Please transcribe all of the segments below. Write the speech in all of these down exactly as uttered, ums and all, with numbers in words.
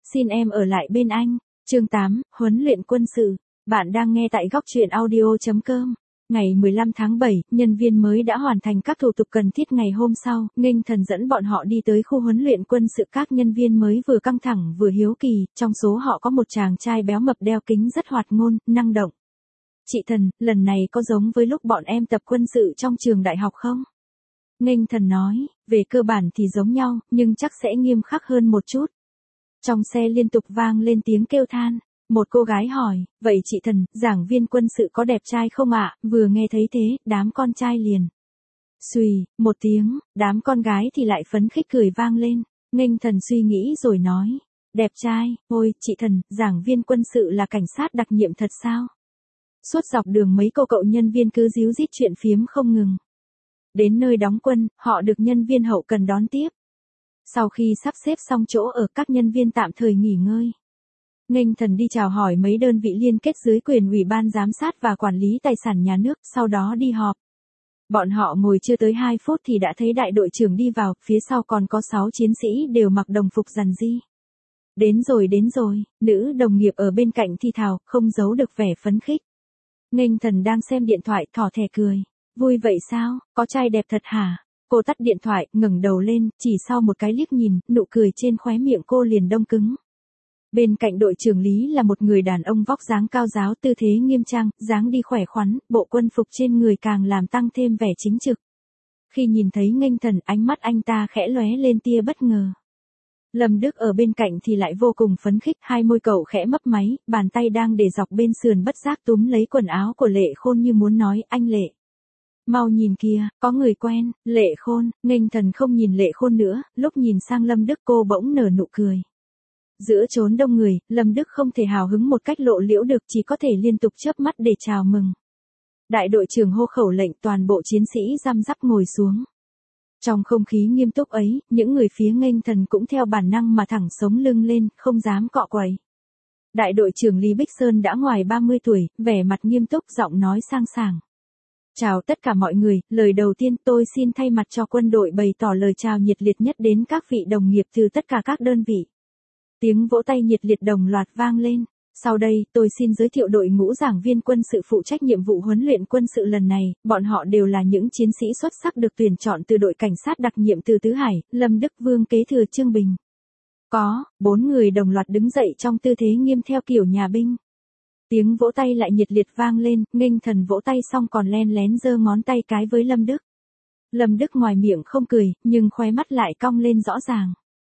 xin em ở lại bên anh. Chương tám, huấn luyện quân sự. Bạn đang nghe tại góc truyện audio chấm com. Ngày mười lăm tháng bảy, nhân viên mới đã hoàn thành các thủ tục cần thiết. Ngày hôm sau, Nghênh Thần dẫn bọn họ đi tới khu huấn luyện quân sự. Các nhân viên mới vừa căng thẳng vừa hiếu kỳ, trong số họ có một chàng trai béo mập đeo kính rất hoạt ngôn, năng động. Chị Thần, lần này có giống với lúc bọn em tập quân sự trong trường đại học không? Nghênh Thần nói, về cơ bản thì giống nhau, nhưng chắc sẽ nghiêm khắc hơn một chút. Trong xe liên tục vang lên tiếng kêu than. Một cô gái hỏi, vậy chị Thần, giảng viên quân sự có đẹp trai không ạ? Vừa nghe thấy thế, đám con trai liền. Xùy, một tiếng, đám con gái thì lại phấn khích cười vang lên. Nghênh Thần suy nghĩ rồi nói, đẹp trai, ôi, chị Thần, giảng viên quân sự là cảnh sát đặc nhiệm thật sao? Suốt dọc đường mấy cô cậu nhân viên cứ díu dít chuyện phiếm không ngừng. Đến nơi đóng quân, họ được nhân viên hậu cần đón tiếp. Sau khi sắp xếp xong chỗ ở, các nhân viên tạm thời nghỉ ngơi. Nghênh Thần đi chào hỏi mấy đơn vị liên kết dưới quyền ủy ban giám sát và quản lý tài sản nhà nước, sau đó đi họp. Bọn họ ngồi chưa tới hai phút thì đã thấy đại đội trưởng đi vào, phía sau còn có sáu chiến sĩ đều mặc đồng phục rằn ri. Đến rồi đến rồi, nữ đồng nghiệp ở bên cạnh thi thào, không giấu được vẻ phấn khích. Nghênh Thần đang xem điện thoại, thỏ thẻ cười. Vui vậy sao, có trai đẹp thật hả? Cô tắt điện thoại, ngẩng đầu lên, chỉ sau một cái liếc nhìn, nụ cười trên khóe miệng cô liền đông cứng. Bên cạnh đội trưởng Lý là một người đàn ông vóc dáng cao ráo, tư thế nghiêm trang, dáng đi khỏe khoắn, bộ quân phục trên người càng làm tăng thêm vẻ chính trực. Khi nhìn thấy Nghênh Thần, ánh mắt anh ta khẽ lóe lên tia bất ngờ. Lâm Đức ở bên cạnh thì lại vô cùng phấn khích, hai môi cậu khẽ mấp máy, bàn tay đang để dọc bên sườn bất giác túm lấy quần áo của Lệ Khôn như muốn nói, anh Lệ. Mau nhìn kìa, có người quen. Lệ Khôn. Nghênh Thần không nhìn Lệ Khôn nữa, lúc nhìn sang Lâm Đức cô bỗng nở nụ cười. Giữa chốn đông người, Lâm Đức không thể hào hứng một cách lộ liễu được, chỉ có thể liên tục chớp mắt để chào mừng. Đại đội trưởng hô khẩu lệnh, toàn bộ chiến sĩ răm rắp ngồi xuống. Trong không khí nghiêm túc ấy, những người phía Nghênh Thần cũng theo bản năng mà thẳng sống lưng lên, không dám cọ quậy. Đại đội trưởng Lý Bích Sơn đã ngoài ba mươi tuổi, vẻ mặt nghiêm túc, giọng nói sang sảng. Chào tất cả mọi người, lời đầu tiên tôi xin thay mặt cho quân đội bày tỏ lời chào nhiệt liệt nhất đến các vị đồng nghiệp từ tất cả các đơn vị. Tiếng vỗ tay nhiệt liệt đồng loạt vang lên. Sau đây, tôi xin giới thiệu đội ngũ giảng viên quân sự phụ trách nhiệm vụ huấn luyện quân sự lần này, bọn họ đều là những chiến sĩ xuất sắc được tuyển chọn từ đội cảnh sát đặc nhiệm từ Tứ Hải, Lâm Đức Vương kế thừa Trương Bình. Có, bốn người đồng loạt đứng dậy trong tư thế nghiêm theo kiểu nhà binh. Tiếng vỗ tay lại nhiệt liệt vang lên, Nghênh Thần vỗ tay xong còn len lén giơ ngón tay cái với Lâm Đức. Lâm Đức ngoài miệng không cười, nhưng khóe mắt lại cong lên rõ ràng.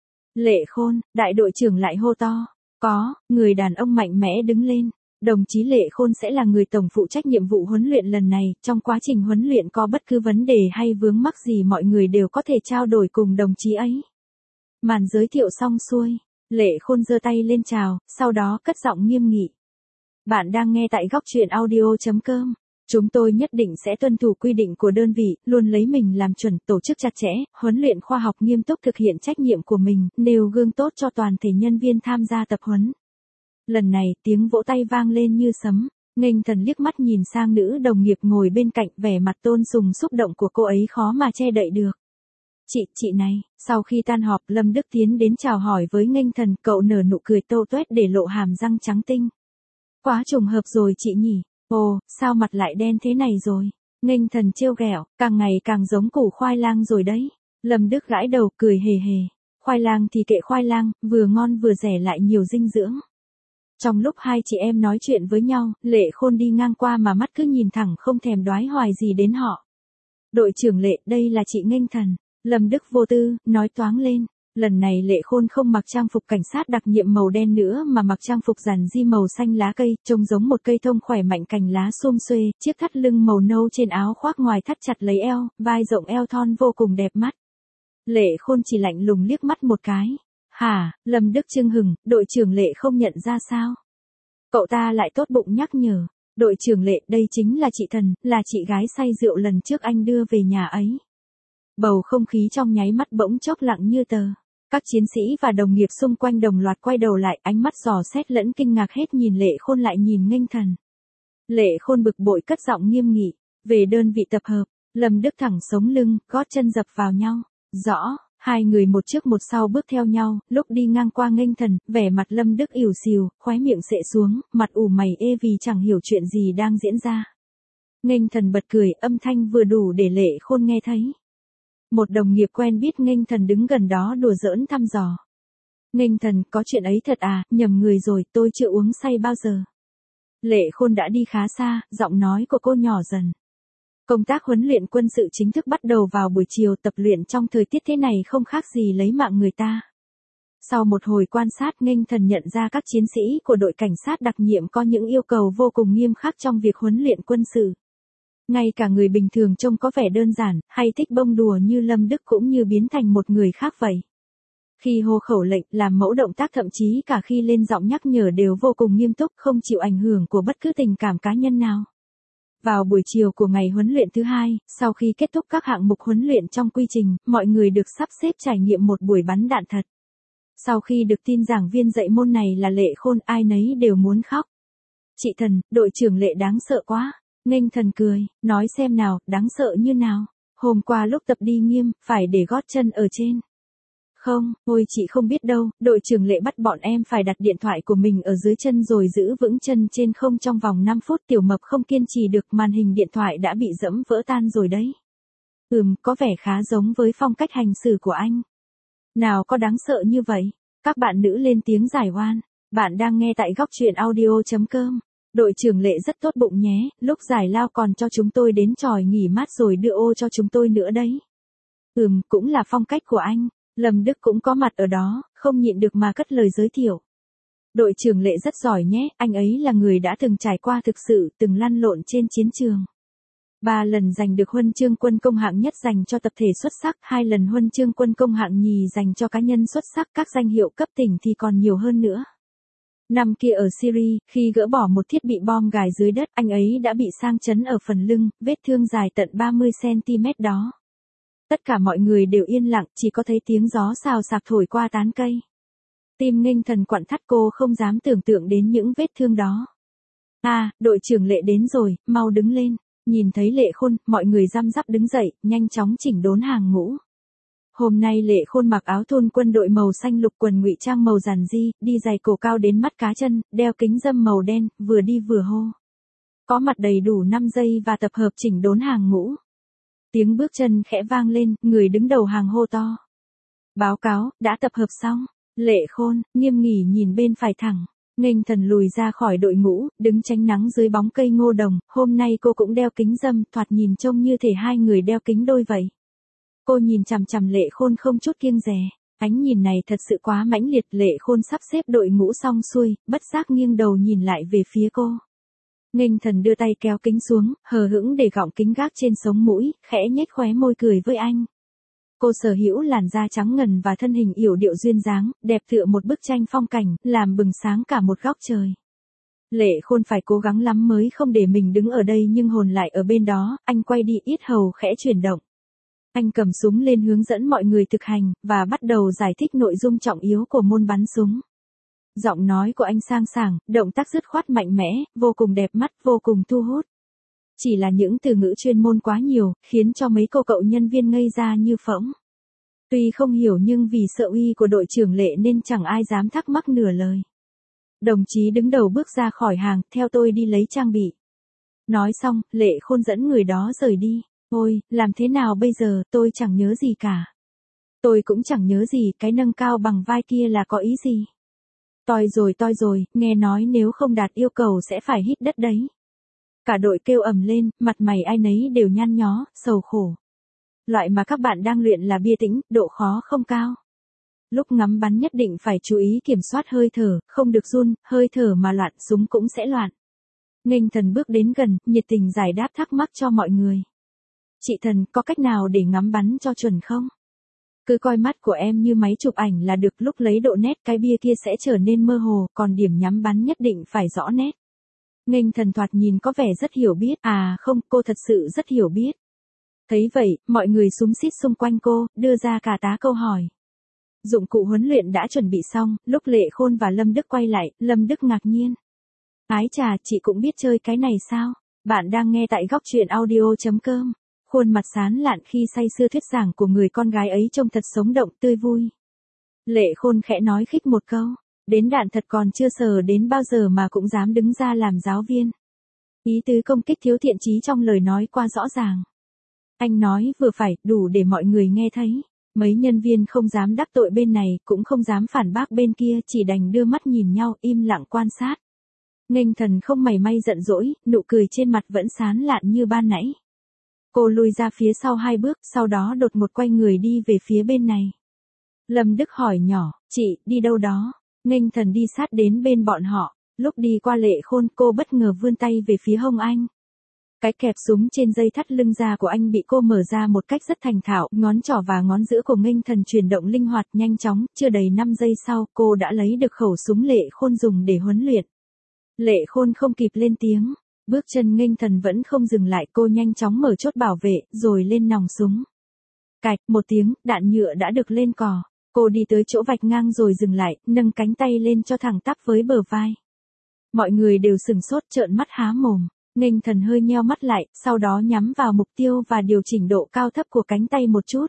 Lệ Khôn, đại đội trưởng lại hô to. Có, người đàn ông mạnh mẽ đứng lên. Đồng chí Lệ Khôn sẽ là người tổng phụ trách nhiệm vụ huấn luyện lần này, trong quá trình huấn luyện có bất cứ vấn đề hay vướng mắc gì mọi người đều có thể trao đổi cùng đồng chí ấy. Màn giới thiệu xong xuôi, Lệ Khôn giơ tay lên chào, sau đó cất giọng nghiêm nghị. Bạn đang nghe tại góc truyện audio chấm com. Chúng tôi nhất định sẽ tuân thủ quy định của đơn vị, luôn lấy mình làm chuẩn, tổ chức chặt chẽ, huấn luyện khoa học nghiêm túc, thực hiện trách nhiệm của mình, nêu gương tốt cho toàn thể nhân viên tham gia tập huấn. Lần này, tiếng vỗ tay vang lên như sấm. Nghênh Thần liếc mắt nhìn sang nữ đồng nghiệp ngồi bên cạnh, vẻ mặt tôn sùng xúc động của cô ấy khó mà che đậy được. Chị, chị này, sau khi tan họp, Lâm Đức tiến đến chào hỏi với Nghênh Thần, cậu nở nụ cười tô toét để lộ hàm răng trắng tinh. Quá trùng hợp rồi chị nhỉ. Ồ, sao mặt lại đen thế này rồi? Nghênh Thần trêu ghẹo, càng ngày càng giống củ khoai lang rồi đấy. Lâm Đức gãi đầu cười hề hề. Khoai lang thì kệ khoai lang, vừa ngon vừa rẻ lại nhiều dinh dưỡng. Trong lúc hai chị em nói chuyện với nhau, Lệ Khôn đi ngang qua mà mắt cứ nhìn thẳng không thèm đoái hoài gì đến họ. Đội trưởng Lệ, đây là chị Nghênh Thần. Lâm Đức vô tư, nói toáng lên. Lần này Lệ Khôn không mặc trang phục cảnh sát đặc nhiệm màu đen nữa mà mặc trang phục rằn ri màu xanh lá cây, trông giống một cây thông khỏe mạnh, cành lá xum xuê, chiếc thắt lưng màu nâu trên áo khoác ngoài thắt chặt lấy eo, vai rộng eo thon vô cùng đẹp mắt. Lệ Khôn chỉ lạnh lùng liếc mắt một cái. Hả, Lâm Đức chưng hừng, đội trưởng Lệ không nhận ra sao? Cậu ta lại tốt bụng nhắc nhở. Đội trưởng Lệ, đây chính là chị Thần, là chị gái say rượu lần trước anh đưa về nhà ấy. Bầu không khí trong nháy mắt bỗng chốc lặng như tờ. Các chiến sĩ và đồng nghiệp xung quanh đồng loạt quay đầu lại, ánh mắt dò xét lẫn kinh ngạc hết nhìn Lệ Khôn lại nhìn Nghênh Thần. Lệ Khôn bực bội cất giọng nghiêm nghị. Về đơn vị tập hợp, Lâm Đức thẳng sống lưng, gót chân dập vào nhau. Rõ, Hai người một trước một sau bước theo nhau, lúc đi ngang qua Nghênh Thần, vẻ mặt Lâm Đức ỉu xìu, khóe miệng xệ xuống, mặt ủ mày ê vì chẳng hiểu chuyện gì đang diễn ra. Nghênh Thần bật cười, âm thanh vừa đủ để Lệ Khôn nghe thấy. Một đồng nghiệp quen biết Nghênh Thần đứng gần đó đùa giỡn thăm dò. Nghênh Thần, có chuyện ấy thật à, nhầm người rồi, tôi chưa uống say bao giờ. Lệ Khôn đã đi khá xa, giọng nói của cô nhỏ dần. Công tác huấn luyện quân sự chính thức bắt đầu vào buổi chiều, tập luyện trong thời tiết thế này không khác gì lấy mạng người ta. Sau một hồi quan sát, Nghênh Thần nhận ra các chiến sĩ của đội cảnh sát đặc nhiệm có những yêu cầu vô cùng nghiêm khắc trong việc huấn luyện quân sự. Ngay cả người bình thường trông có vẻ đơn giản, hay thích bông đùa như Lâm Đức cũng như biến thành một người khác vậy. Khi hô khẩu lệnh, làm mẫu động tác, thậm chí cả khi lên giọng nhắc nhở đều vô cùng nghiêm túc, không chịu ảnh hưởng của bất cứ tình cảm cá nhân nào. Vào buổi chiều của ngày huấn luyện thứ hai, sau khi kết thúc các hạng mục huấn luyện trong quy trình, mọi người được sắp xếp trải nghiệm một buổi bắn đạn thật. Sau khi được tin giảng viên dạy môn này là Lệ Khôn, ai nấy đều muốn khóc. Chị Thần, đội trưởng Lệ đáng sợ quá. Nghênh Thần cười, nói xem nào, đáng sợ như nào. Hôm qua lúc tập đi nghiêm, phải để gót chân ở trên. Không, ôi chị không biết đâu, đội trưởng Lệ bắt bọn em phải đặt điện thoại của mình ở dưới chân rồi giữ vững chân trên không trong vòng năm phút. Tiểu Mập không kiên trì được, màn hình điện thoại đã bị dẫm vỡ tan rồi đấy. Ừm, có vẻ khá giống với phong cách hành xử của anh. Nào có đáng sợ như vậy? Các bạn nữ lên tiếng giải oan. Bạn đang nghe tại góc truyện audio chấm com. Đội trưởng Lệ rất tốt bụng nhé, lúc giải lao còn cho chúng tôi đến tròi nghỉ mát rồi đưa ô cho chúng tôi nữa đấy. Ừm, cũng là phong cách của anh. Lâm Đức cũng có mặt ở đó, không nhịn được mà cất lời giới thiệu. Đội trưởng Lệ rất giỏi nhé, anh ấy là người đã từng trải qua thực sự, từng lăn lộn trên chiến trường. Ba lần giành được huân chương quân công hạng nhất dành cho tập thể xuất sắc, hai lần huân chương quân công hạng nhì dành cho cá nhân xuất sắc, các danh hiệu cấp tỉnh thì còn nhiều hơn nữa. Năm kia ở Syria, khi gỡ bỏ một thiết bị bom gài dưới đất, anh ấy đã bị sang chấn ở phần lưng, vết thương dài tận ba mươi xăng ti mét đó. Tất cả mọi người đều yên lặng, chỉ có thấy tiếng gió xào xạc thổi qua tán cây. Tim Nghênh Thần quặn thắt, cô không dám tưởng tượng đến những vết thương đó. À, đội trưởng Lệ đến rồi, mau đứng lên. Nhìn thấy Lệ Khôn, mọi người răm rắp đứng dậy, nhanh chóng chỉnh đốn hàng ngũ. Hôm nay Lệ Khôn mặc áo thun quân đội màu xanh lục, quần ngụy trang màu giản di, đi giày cổ cao đến mắt cá chân, đeo kính râm màu đen, vừa đi vừa hô. Có mặt đầy đủ năm giây và tập hợp chỉnh đốn hàng ngũ. Tiếng bước chân khẽ vang lên, người đứng đầu hàng hô to. Báo cáo, đã tập hợp xong. Lệ Khôn, Nghiêm Nghỉ nhìn bên phải thẳng. Nghênh Thần lùi ra khỏi đội ngũ, đứng tránh nắng dưới bóng cây ngô đồng. Hôm nay cô cũng đeo kính râm, thoạt nhìn trông như thể hai người đeo kính đôi vậy. Cô nhìn chằm chằm Lệ Khôn không chút kiêng dè. Ánh nhìn này thật sự quá mãnh liệt. Lệ Khôn sắp xếp đội ngũ xong xuôi, bất giác nghiêng đầu nhìn lại về phía cô. Nghênh Thần đưa tay kéo kính xuống, hờ hững để gọng kính gác trên sống mũi, khẽ nhếch khóe môi cười với anh. Cô sở hữu làn da trắng ngần và thân hình yểu điệu duyên dáng, đẹp tựa một bức tranh phong cảnh, làm bừng sáng cả một góc trời. Lệ Khôn phải cố gắng lắm mới không để mình đứng ở đây nhưng hồn lại ở bên đó, anh quay đi, yết hầu khẽ chuyển động. Anh cầm súng lên hướng dẫn mọi người thực hành, và bắt đầu giải thích nội dung trọng yếu của môn bắn súng. Giọng nói của anh sang sảng, động tác dứt khoát mạnh mẽ, vô cùng đẹp mắt, vô cùng thu hút. Chỉ là những từ ngữ chuyên môn quá nhiều, khiến cho mấy cô cậu nhân viên ngây ra như phỗng. Tuy không hiểu nhưng vì sợ uy của đội trưởng Lệ nên chẳng ai dám thắc mắc nửa lời. Đồng chí đứng đầu bước ra khỏi hàng, theo tôi đi lấy trang bị. Nói xong, Lệ Khôn dẫn người đó rời đi. Ôi, làm thế nào bây giờ, tôi chẳng nhớ gì cả. Tôi cũng chẳng nhớ gì, cái nâng cao bằng vai kia là có ý gì. Toi rồi toi rồi, nghe nói nếu không đạt yêu cầu sẽ phải hít đất đấy. Cả đội kêu ầm lên, mặt mày ai nấy đều nhăn nhó, sầu khổ. Loại mà các bạn đang luyện là bia tĩnh, độ khó không cao. Lúc ngắm bắn nhất định phải chú ý kiểm soát hơi thở, không được run, hơi thở mà loạn súng cũng sẽ loạn. Nghênh Thần bước đến gần, nhiệt tình giải đáp thắc mắc cho mọi người. Chị Thần, có cách nào để ngắm bắn cho chuẩn không? Cứ coi mắt của em như máy chụp ảnh là được, lúc lấy độ nét cái bia kia sẽ trở nên mơ hồ, còn điểm nhắm bắn nhất định phải rõ nét. Nghênh Thần thoạt nhìn có vẻ rất hiểu biết, à không, cô thật sự rất hiểu biết. Thấy vậy, mọi người xúm xít xung quanh cô, đưa ra cả tá câu hỏi. Dụng cụ huấn luyện đã chuẩn bị xong, lúc Lệ Khôn và Lâm Đức quay lại, Lâm Đức ngạc nhiên. Ái chà, chị cũng biết chơi cái này sao? Bạn đang nghe tại góc truyện audio chấm com. Khuôn mặt sáng lạn khi say sưa thuyết giảng của người con gái ấy trông thật sống động tươi vui. Lệ Khôn khẽ nói khích một câu, đến đạn thật còn chưa sờ đến bao giờ mà cũng dám đứng ra làm giáo viên. Ý tứ công kích thiếu thiện chí trong lời nói qua rõ ràng. Anh nói vừa phải, đủ để mọi người nghe thấy. Mấy nhân viên không dám đắc tội bên này, cũng không dám phản bác bên kia, chỉ đành đưa mắt nhìn nhau, im lặng quan sát. Nghênh Thần không mảy may giận dỗi, nụ cười trên mặt vẫn sáng lạn như ban nãy. Cô lùi ra phía sau hai bước, sau đó đột ngột quay người đi về phía bên này. Lâm Đức hỏi nhỏ, chị, đi đâu đó? Nghênh Thần đi sát đến bên bọn họ, lúc đi qua Lệ Khôn cô bất ngờ vươn tay về phía hông anh. Cái kẹp súng trên dây thắt lưng da của anh bị cô mở ra một cách rất thành thạo, ngón trỏ và ngón giữa của Nghênh Thần chuyển động linh hoạt nhanh chóng, chưa đầy năm giây sau cô đã lấy được khẩu súng Lệ Khôn dùng để huấn luyện. Lệ Khôn không kịp lên tiếng, bước chân Nghênh Thần vẫn không dừng lại, cô nhanh chóng mở chốt bảo vệ, rồi lên nòng súng. Cạch, một tiếng, đạn nhựa đã được lên cò. Cô đi tới chỗ vạch ngang rồi dừng lại, nâng cánh tay lên cho thẳng tắp với bờ vai. Mọi người đều sừng sốt trợn mắt há mồm. Nghênh Thần hơi nheo mắt lại, sau đó nhắm vào mục tiêu và điều chỉnh độ cao thấp của cánh tay một chút.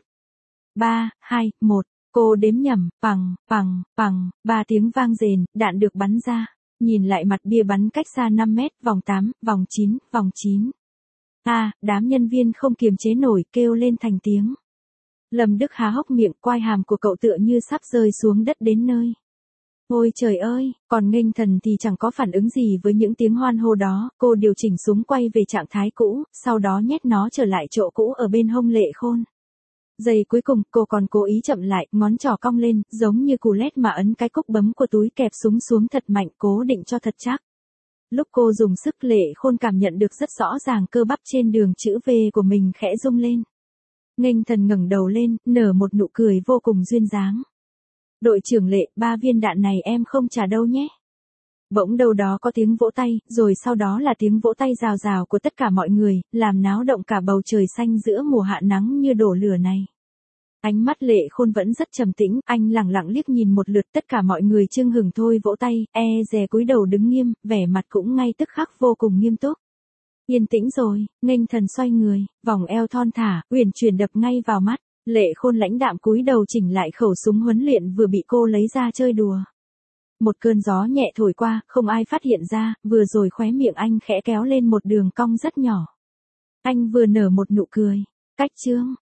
ba, hai, một, cô đếm nhầm, pằng, pằng, pằng, ba tiếng vang rền, đạn được bắn ra. Nhìn lại mặt bia bắn cách xa năm mét, vòng tám, vòng chín, vòng chín. A, à, đám nhân viên không kiềm chế nổi kêu lên thành tiếng. Lâm Đức há hốc miệng, quai hàm của cậu tựa như sắp rơi xuống đất đến nơi. Ôi trời ơi, còn Nghênh Thần thì chẳng có phản ứng gì với những tiếng hoan hô đó, cô điều chỉnh súng quay về trạng thái cũ, sau đó nhét nó trở lại chỗ cũ ở bên hông Lệ Khôn. Giây cuối cùng, cô còn cố ý chậm lại, ngón trỏ cong lên, giống như cù lét mà ấn cái cúc bấm của túi kẹp súng xuống thật mạnh, cố định cho thật chắc. Lúc cô dùng sức Lệ Khôn cảm nhận được rất rõ ràng cơ bắp trên đường chữ V của mình khẽ rung lên. Nghênh Thần ngẩng đầu lên, nở một nụ cười vô cùng duyên dáng. Đội trưởng Lệ, ba viên đạn này em không trả đâu nhé. Bỗng đâu đó có tiếng vỗ tay, rồi sau đó là tiếng vỗ tay rào rào của tất cả mọi người, làm náo động cả bầu trời xanh giữa mùa hạ nắng như đổ lửa này. Ánh mắt Lệ Khôn vẫn rất trầm tĩnh, anh lẳng lặng liếc nhìn một lượt tất cả mọi người chưng hửng thôi vỗ tay, e dè cúi đầu đứng nghiêm, vẻ mặt cũng ngay tức khắc vô cùng nghiêm túc. Yên tĩnh rồi, Nghênh Thần xoay người, vòng eo thon thả, uyển chuyển đập ngay vào mắt. Lệ Khôn lãnh đạm cúi đầu chỉnh lại khẩu súng huấn luyện vừa bị cô lấy ra chơi đùa. Một cơn gió nhẹ thổi qua, không ai phát hiện ra, vừa rồi khóe miệng anh khẽ kéo lên một đường cong rất nhỏ. Anh vừa nở một nụ cười. Cách chương.